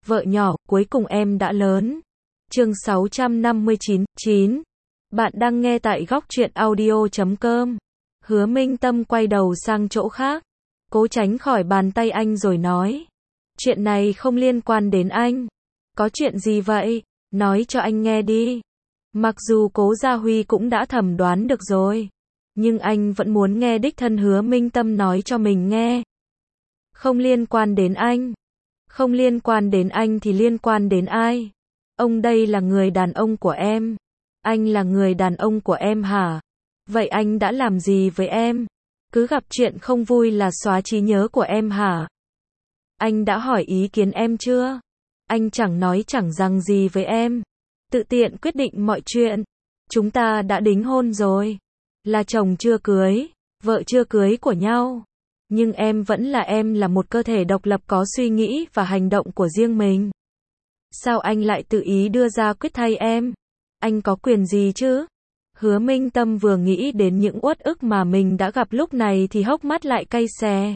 Vợ nhỏ, cuối cùng em đã lớn. Chương 659, 9. Bạn đang nghe tại góc truyện audio.com. Hứa Minh Tâm quay đầu sang chỗ khác, cố tránh khỏi bàn tay anh rồi nói. Chuyện này không liên quan đến anh. Có chuyện gì vậy? Nói cho anh nghe đi. Mặc dù Cố Gia Huy cũng đã thẩm đoán được rồi, nhưng anh vẫn muốn nghe đích thân Hứa Minh Tâm nói cho mình nghe. Không liên quan đến anh. Không liên quan đến anh thì liên quan đến ai? Ông đây là người đàn ông của em. Anh là người đàn ông của em hả? Vậy anh đã làm gì với em? Cứ gặp chuyện không vui là xóa trí nhớ của em hả? Anh đã hỏi ý kiến em chưa? Anh chẳng nói chẳng rằng gì với em. Tự tiện quyết định mọi chuyện. Chúng ta đã đính hôn rồi. Là chồng chưa cưới, vợ chưa cưới của nhau. Nhưng em vẫn là em, là một cơ thể độc lập có suy nghĩ và hành động của riêng mình. Sao anh lại tự ý đưa ra quyết thay em? Anh có quyền gì chứ? Hứa Minh Tâm vừa nghĩ đến những uất ức mà mình đã gặp lúc này thì hốc mắt lại cay xè.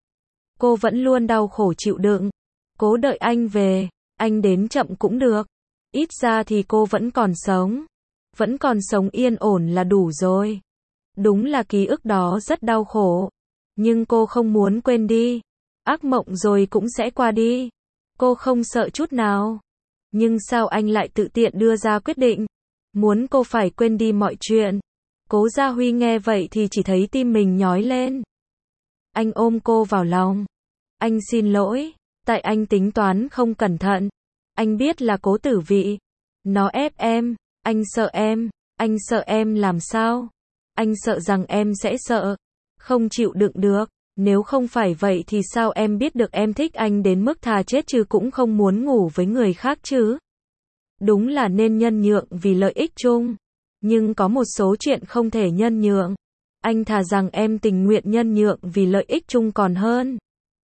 Cô vẫn luôn đau khổ chịu đựng, cố đợi anh về, anh đến chậm cũng được. Ít ra thì cô vẫn còn sống. Vẫn còn sống yên ổn là đủ rồi. Đúng là ký ức đó rất đau khổ. Nhưng cô không muốn quên đi. Ác mộng rồi cũng sẽ qua đi. Cô không sợ chút nào. Nhưng sao anh lại tự tiện đưa ra quyết định? Muốn cô phải quên đi mọi chuyện. Cố Gia Huy nghe vậy thì chỉ thấy tim mình nhói lên. Anh ôm cô vào lòng. Anh xin lỗi. Tại anh tính toán không cẩn thận. Anh biết là Cố Tử Vị. Nó ép em. Anh sợ em. Anh sợ em làm sao? Anh sợ rằng em sẽ sợ. Không chịu đựng được. Nếu không phải vậy thì sao em biết được em thích anh đến mức thà chết chứ cũng không muốn ngủ với người khác chứ? Đúng là nên nhân nhượng vì lợi ích chung. Nhưng có một số chuyện không thể nhân nhượng. Anh thà rằng em tình nguyện nhân nhượng vì lợi ích chung còn hơn.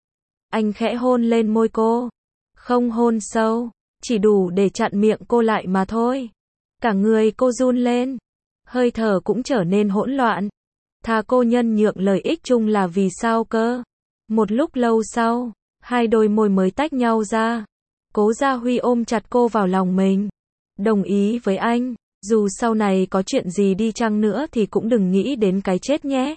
Anh khẽ hôn lên môi cô. Không hôn sâu, chỉ đủ để chặn miệng cô lại mà thôi. Cả người cô run lên. Hơi thở cũng trở nên hỗn loạn. Thà cô nhân nhượng lợi ích chung là vì sao cơ? Một lúc lâu sau, hai đôi môi mới tách nhau ra. Cố Gia Huy ôm chặt cô vào lòng mình. Đồng ý với anh, dù sau này có chuyện gì đi chăng nữa thì cũng đừng nghĩ đến cái chết nhé.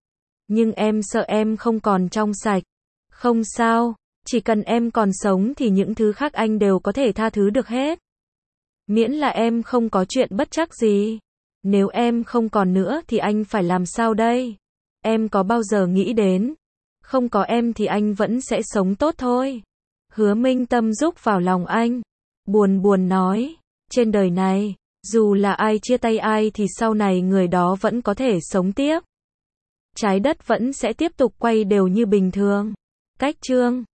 Nhưng em sợ em không còn trong sạch. Không sao, chỉ cần em còn sống thì những thứ khác anh đều có thể tha thứ được hết. Miễn là em không có chuyện bất trắc gì. Nếu em không còn nữa thì anh phải làm sao đây? Em có bao giờ nghĩ đến, không có em thì anh vẫn sẽ sống tốt thôi. Hứa Minh Tâm rúc vào lòng anh, buồn buồn nói, trên đời này, dù là ai chia tay ai thì sau này người đó vẫn có thể sống tiếp. Trái đất vẫn sẽ tiếp tục quay đều như bình thường. Cách chương